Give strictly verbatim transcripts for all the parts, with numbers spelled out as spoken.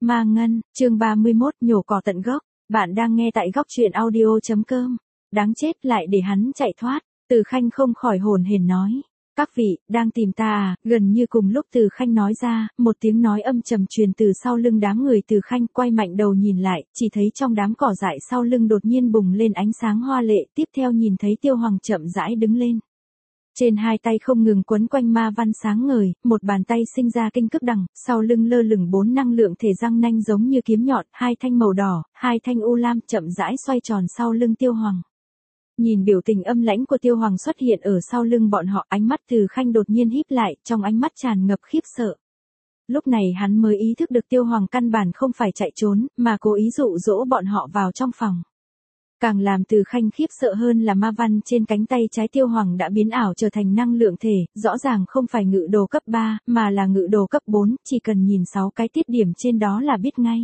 Ma Ngân, chương ba mươi mốt, nhổ cỏ tận gốc. Bạn đang nghe tại góc truyện audio.com. Đáng chết, lại để hắn chạy thoát. Từ Khanh không khỏi hồn hển nói. Các vị, đang tìm ta à? Gần như cùng lúc Từ Khanh nói ra, một tiếng nói âm trầm truyền từ sau lưng đám người. Từ Khanh quay mạnh đầu nhìn lại, chỉ thấy trong đám cỏ dại sau lưng đột nhiên bùng lên ánh sáng hoa lệ. Tiếp theo nhìn thấy Tiêu Hoàng chậm rãi đứng lên. Trên hai tay không ngừng quấn quanh ma văn sáng ngời, một bàn tay sinh ra kinh cức đằng, sau lưng lơ lửng bốn năng lượng thể răng nanh giống như kiếm nhọn, hai thanh màu đỏ, hai thanh u lam chậm rãi xoay tròn sau lưng Tiêu Hoàng. Nhìn biểu tình âm lãnh của Tiêu Hoàng xuất hiện ở sau lưng bọn họ, ánh mắt Từ Khanh đột nhiên híp lại, trong ánh mắt tràn ngập khiếp sợ. Lúc này hắn mới ý thức được Tiêu Hoàng căn bản không phải chạy trốn, mà cố ý dụ dỗ bọn họ vào trong phòng. Càng làm Từ Khanh khiếp sợ hơn là ma văn trên cánh tay trái Tiêu Hoàng đã biến ảo trở thành năng lượng thể, rõ ràng không phải ngự đồ cấp ba, mà là ngự đồ cấp bốn, chỉ cần nhìn sáu cái tiết điểm trên đó là biết ngay.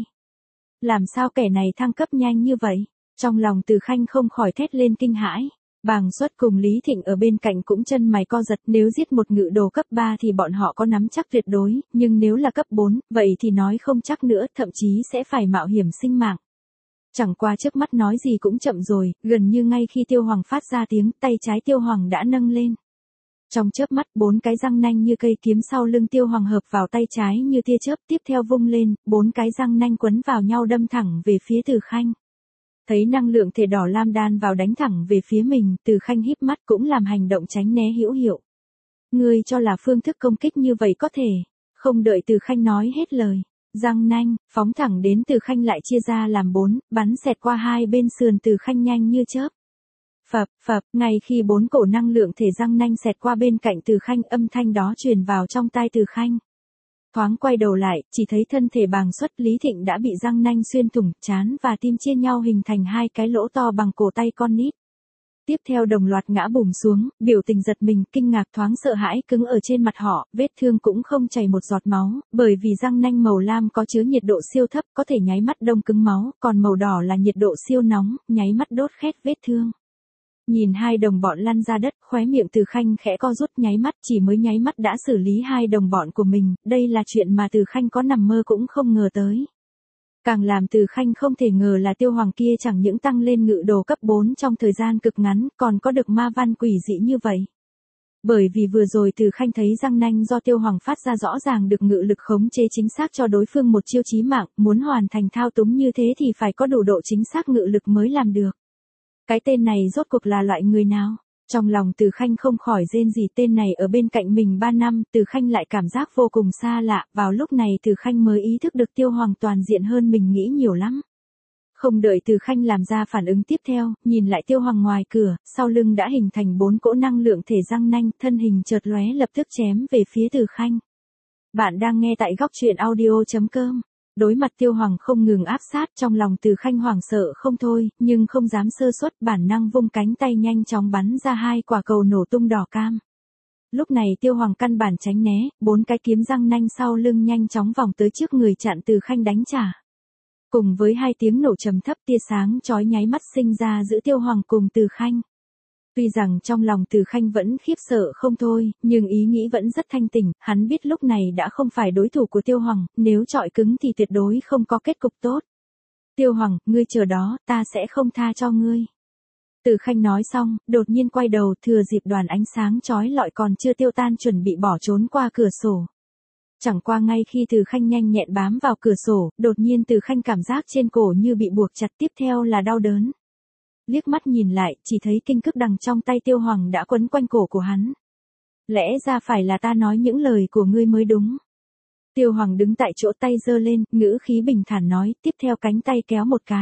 Làm sao kẻ này thăng cấp nhanh như vậy? Trong lòng Từ Khanh không khỏi thét lên kinh hãi. Bàng Xuất cùng Lý Thịnh ở bên cạnh cũng chân mày co giật, nếu giết một ngự đồ cấp ba thì bọn họ có nắm chắc tuyệt đối, nhưng nếu là cấp bốn, vậy thì nói không chắc nữa, thậm chí sẽ phải mạo hiểm sinh mạng. Chẳng qua trước mắt nói gì cũng chậm rồi, gần như ngay khi Tiêu Hoàng phát ra tiếng, tay trái Tiêu Hoàng đã nâng lên. Trong chớp mắt, bốn cái răng nanh như cây kiếm sau lưng Tiêu Hoàng hợp vào tay trái như tia chớp, tiếp theo vung lên, bốn cái răng nanh quấn vào nhau đâm thẳng về phía Từ Khanh. Thấy năng lượng thể đỏ lam đan vào đánh thẳng về phía mình, Từ Khanh híp mắt cũng làm hành động tránh né hữu hiệu. Ngươi cho là phương thức công kích như vậy có thể? Không đợi Từ Khanh nói hết lời. Răng nanh, phóng thẳng đến Từ Khanh lại chia ra làm bốn, bắn xẹt qua hai bên sườn Từ Khanh nhanh như chớp. Phập, phập, ngay khi bốn cổ năng lượng thể răng nanh xẹt qua bên cạnh Từ Khanh, âm thanh đó truyền vào trong tai Từ Khanh. Thoáng quay đầu lại, chỉ thấy thân thể Bàng Xuất Lý Thịnh đã bị răng nanh xuyên thủng, trán và tim chia nhau hình thành hai cái lỗ to bằng cổ tay con nít. Tiếp theo đồng loạt ngã bùm xuống, biểu tình giật mình, kinh ngạc thoáng sợ hãi cứng ở trên mặt họ, vết thương cũng không chảy một giọt máu, bởi vì răng nanh màu lam có chứa nhiệt độ siêu thấp, có thể nháy mắt đông cứng máu, còn màu đỏ là nhiệt độ siêu nóng, nháy mắt đốt khét vết thương. Nhìn hai đồng bọn lăn ra đất, khóe miệng Từ Khanh khẽ co rút, nháy mắt, chỉ mới nháy mắt đã xử lý hai đồng bọn của mình, đây là chuyện mà Từ Khanh có nằm mơ cũng không ngờ tới. Càng làm Từ Khanh không thể ngờ là Tiêu Hoàng kia chẳng những tăng lên ngự đồ cấp bốn trong thời gian cực ngắn, còn có được ma văn quỷ dị như vậy. Bởi vì vừa rồi Từ Khanh thấy răng nanh do Tiêu Hoàng phát ra rõ ràng được ngự lực khống chế chính xác cho đối phương một chiêu chí mạng, muốn hoàn thành thao túng như thế thì phải có đủ độ chính xác ngự lực mới làm được. Cái tên này rốt cuộc là loại người nào? Trong lòng Từ Khanh không khỏi rên rỉ, tên này ở bên cạnh mình ba năm, Từ Khanh lại cảm giác vô cùng xa lạ, vào lúc này Từ Khanh mới ý thức được Tiêu Hoàng toàn diện hơn mình nghĩ nhiều lắm. Không đợi Từ Khanh làm ra phản ứng tiếp theo, nhìn lại Tiêu Hoàng ngoài cửa, sau lưng đã hình thành bốn cỗ năng lượng thể răng nanh, thân hình chợt lóe lập tức chém về phía Từ Khanh. Bạn đang nghe tại góc truyện audio.com. Đối mặt Tiêu Hoàng không ngừng áp sát, trong lòng Từ Khanh hoảng sợ không thôi, nhưng không dám sơ suất, bản năng vung cánh tay nhanh chóng bắn ra hai quả cầu nổ tung đỏ cam. Lúc này Tiêu Hoàng căn bản tránh né, bốn cái kiếm răng nanh sau lưng nhanh chóng vòng tới trước người chặn Từ Khanh đánh trả. Cùng với hai tiếng nổ trầm thấp, tia sáng chói nháy mắt sinh ra giữa Tiêu Hoàng cùng Từ Khanh. Tuy rằng trong lòng Từ Khanh vẫn khiếp sợ không thôi, nhưng ý nghĩ vẫn rất thanh tỉnh, hắn biết lúc này đã không phải đối thủ của Tiêu Hoàng, nếu chọi cứng thì tuyệt đối không có kết cục tốt. Tiêu Hoàng, ngươi chờ đó, ta sẽ không tha cho ngươi. Từ Khanh nói xong, đột nhiên quay đầu, thừa dịp đoàn ánh sáng chói lọi còn chưa tiêu tan chuẩn bị bỏ trốn qua cửa sổ. Chẳng qua ngay khi Từ Khanh nhanh nhẹn bám vào cửa sổ, đột nhiên Từ Khanh cảm giác trên cổ như bị buộc chặt, tiếp theo là đau đớn. Liếc mắt nhìn lại, chỉ thấy kinh cức đằng trong tay Tiêu Hoàng đã quấn quanh cổ của hắn. Lẽ ra phải là ta nói những lời của ngươi mới đúng. Tiêu Hoàng đứng tại chỗ, tay giơ lên, ngữ khí bình thản nói, tiếp theo cánh tay kéo một cái.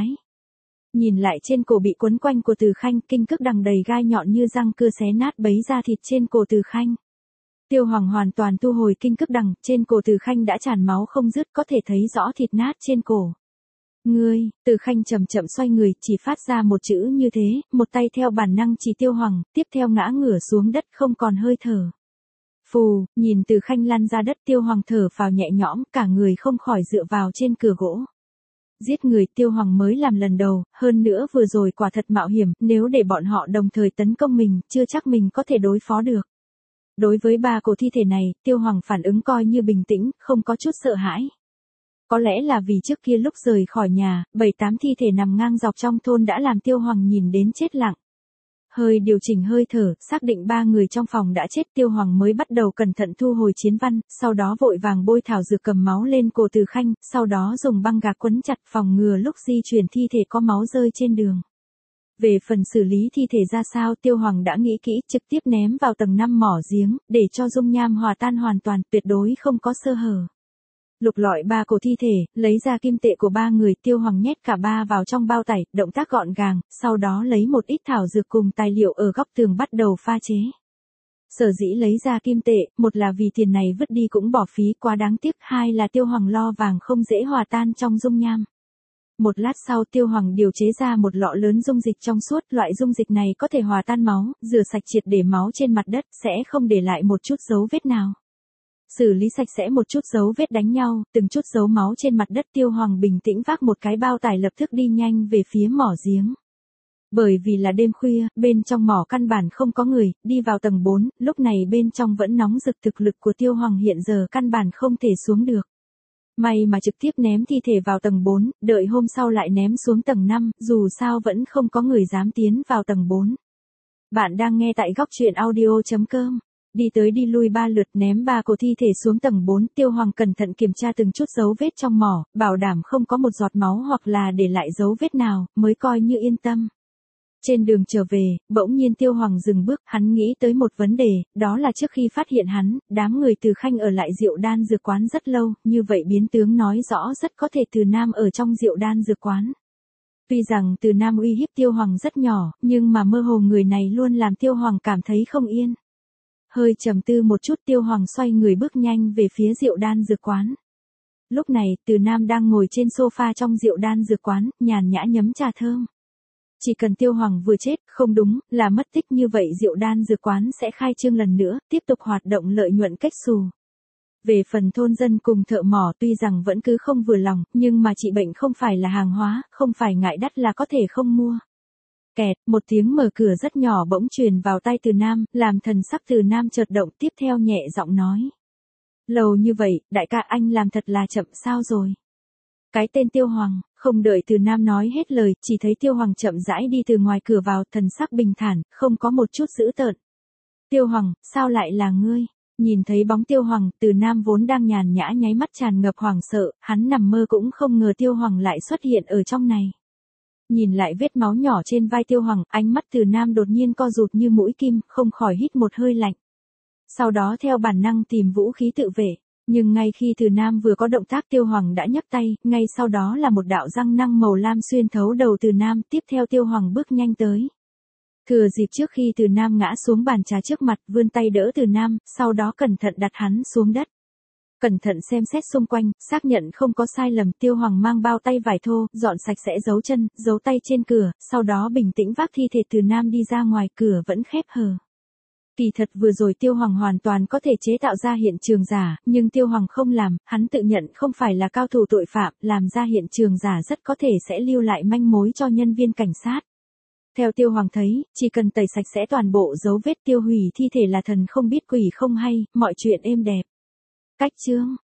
Nhìn lại trên cổ bị quấn quanh của Từ Khanh, kinh cức đằng đầy gai nhọn như răng cưa xé nát bấy da thịt trên cổ Từ Khanh. Tiêu Hoàng hoàn toàn thu hồi kinh cức đằng, trên cổ Từ Khanh đã tràn máu không dứt, có thể thấy rõ thịt nát trên cổ. Ngươi, Từ Khanh chậm chậm xoay người, chỉ phát ra một chữ như thế, một tay theo bản năng chỉ Tiêu Hoàng, tiếp theo ngã ngửa xuống đất không còn hơi thở. Phù, nhìn Từ Khanh lăn ra đất, Tiêu Hoàng thở phào nhẹ nhõm, cả người không khỏi dựa vào trên cửa gỗ. Giết người Tiêu Hoàng mới làm lần đầu, hơn nữa vừa rồi quả thật mạo hiểm, nếu để bọn họ đồng thời tấn công mình, chưa chắc mình có thể đối phó được. Đối với ba cổ thi thể này, Tiêu Hoàng phản ứng coi như bình tĩnh, không có chút sợ hãi. Có lẽ là vì trước kia lúc rời khỏi nhà, bảy tám thi thể nằm ngang dọc trong thôn đã làm Tiêu Hoàng nhìn đến chết lặng. Hơi điều chỉnh hơi thở, xác định ba người trong phòng đã chết, Tiêu Hoàng mới bắt đầu cẩn thận thu hồi chiến văn, sau đó vội vàng bôi thảo dược cầm máu lên cổ Từ Khanh, sau đó dùng băng gạc quấn chặt phòng ngừa lúc di chuyển thi thể có máu rơi trên đường. Về phần xử lý thi thể ra sao, Tiêu Hoàng đã nghĩ kỹ, trực tiếp ném vào tầng năm mỏ giếng, để cho dung nham hòa tan hoàn toàn, tuyệt đối không có sơ hở. Lục lọi ba cổ thi thể, lấy ra kim tệ của ba người, Tiêu Hoàng nhét cả ba vào trong bao tải, động tác gọn gàng, sau đó lấy một ít thảo dược cùng tài liệu ở góc tường bắt đầu pha chế. Sở dĩ lấy ra kim tệ, một là vì tiền này vứt đi cũng bỏ phí quá đáng tiếc, hai là Tiêu Hoàng lo vàng không dễ hòa tan trong dung nham. Một lát sau Tiêu Hoàng điều chế ra một lọ lớn dung dịch trong suốt, loại dung dịch này có thể hòa tan máu, rửa sạch triệt để máu trên mặt đất, sẽ không để lại một chút dấu vết nào. Xử lý sạch sẽ một chút dấu vết đánh nhau, từng chút dấu máu trên mặt đất, Tiêu Hoàng bình tĩnh vác một cái bao tải lập tức đi nhanh về phía mỏ giếng. Bởi vì là đêm khuya, bên trong mỏ căn bản không có người, đi vào tầng bốn, lúc này bên trong vẫn nóng rực, thực lực của Tiêu Hoàng hiện giờ căn bản không thể xuống được. May mà trực tiếp ném thi thể vào tầng bốn, đợi hôm sau lại ném xuống tầng năm, dù sao vẫn không có người dám tiến vào tầng bốn. Bạn đang nghe tại góc truyện audio chấm com. Đi tới đi lui ba lượt, ném ba cổ thi thể xuống tầng bốn, Tiêu Hoàng cẩn thận kiểm tra từng chút dấu vết trong mỏ, bảo đảm không có một giọt máu hoặc là để lại dấu vết nào, mới coi như yên tâm. Trên đường trở về, bỗng nhiên Tiêu Hoàng dừng bước, hắn nghĩ tới một vấn đề, đó là trước khi phát hiện hắn, đám người Từ Khanh ở lại Diệu Đan dược quán rất lâu, như vậy biến tướng nói rõ rất có thể Từ Nam ở trong Diệu Đan dược quán. Tuy rằng Từ Nam uy hiếp Tiêu Hoàng rất nhỏ, nhưng mà mơ hồ người này luôn làm Tiêu Hoàng cảm thấy không yên. Hơi trầm tư một chút, Tiêu Hoàng xoay người bước nhanh về phía Diệu Đan dược quán. Lúc này, Từ Nam đang ngồi trên sofa trong Diệu Đan dược quán, nhàn nhã nhấm trà thơm. Chỉ cần Tiêu Hoàng vừa chết, không đúng, là mất tích như vậy Diệu Đan dược quán sẽ khai trương lần nữa, tiếp tục hoạt động lợi nhuận cách xù. Về phần thôn dân cùng thợ mỏ tuy rằng vẫn cứ không vừa lòng, nhưng mà trị bệnh không phải là hàng hóa, không phải ngại đắt là có thể không mua. Kẹt, một tiếng mở cửa rất nhỏ bỗng truyền vào tai Từ Nam, làm thần sắc Từ Nam chợt động, tiếp theo nhẹ giọng nói. Lâu như vậy, đại ca anh làm thật là chậm, sao rồi? Cái tên Tiêu Hoàng, không đợi Từ Nam nói hết lời, chỉ thấy Tiêu Hoàng chậm rãi đi từ ngoài cửa vào, thần sắc bình thản, không có một chút dữ tợn. Tiêu Hoàng, sao lại là ngươi? Nhìn thấy bóng Tiêu Hoàng, Từ Nam vốn đang nhàn nhã nháy mắt tràn ngập hoảng sợ, hắn nằm mơ cũng không ngờ Tiêu Hoàng lại xuất hiện ở trong này. Nhìn lại vết máu nhỏ trên vai Tiêu Hoàng, ánh mắt Từ Nam đột nhiên co rụt như mũi kim, không khỏi hít một hơi lạnh. Sau đó theo bản năng tìm vũ khí tự vệ, nhưng ngay khi Từ Nam vừa có động tác, Tiêu Hoàng đã nhấc tay, ngay sau đó là một đạo răng nanh màu lam xuyên thấu đầu Từ Nam, tiếp theo Tiêu Hoàng bước nhanh tới. Thừa dịp trước khi Từ Nam ngã xuống bàn trà trước mặt, vươn tay đỡ Từ Nam, sau đó cẩn thận đặt hắn xuống đất. Cẩn thận xem xét xung quanh, xác nhận không có sai lầm, Tiêu Hoàng mang bao tay vải thô, dọn sạch sẽ dấu chân, dấu tay trên cửa, sau đó bình tĩnh vác thi thể Từ Nam đi ra ngoài, cửa vẫn khép hờ. Kỳ thật vừa rồi Tiêu Hoàng hoàn toàn có thể chế tạo ra hiện trường giả, nhưng Tiêu Hoàng không làm, hắn tự nhận không phải là cao thủ tội phạm, làm ra hiện trường giả rất có thể sẽ lưu lại manh mối cho nhân viên cảnh sát. Theo Tiêu Hoàng thấy, chỉ cần tẩy sạch sẽ toàn bộ dấu vết, tiêu hủy thi thể là thần không biết quỷ không hay, mọi chuyện êm đẹp. Cách chương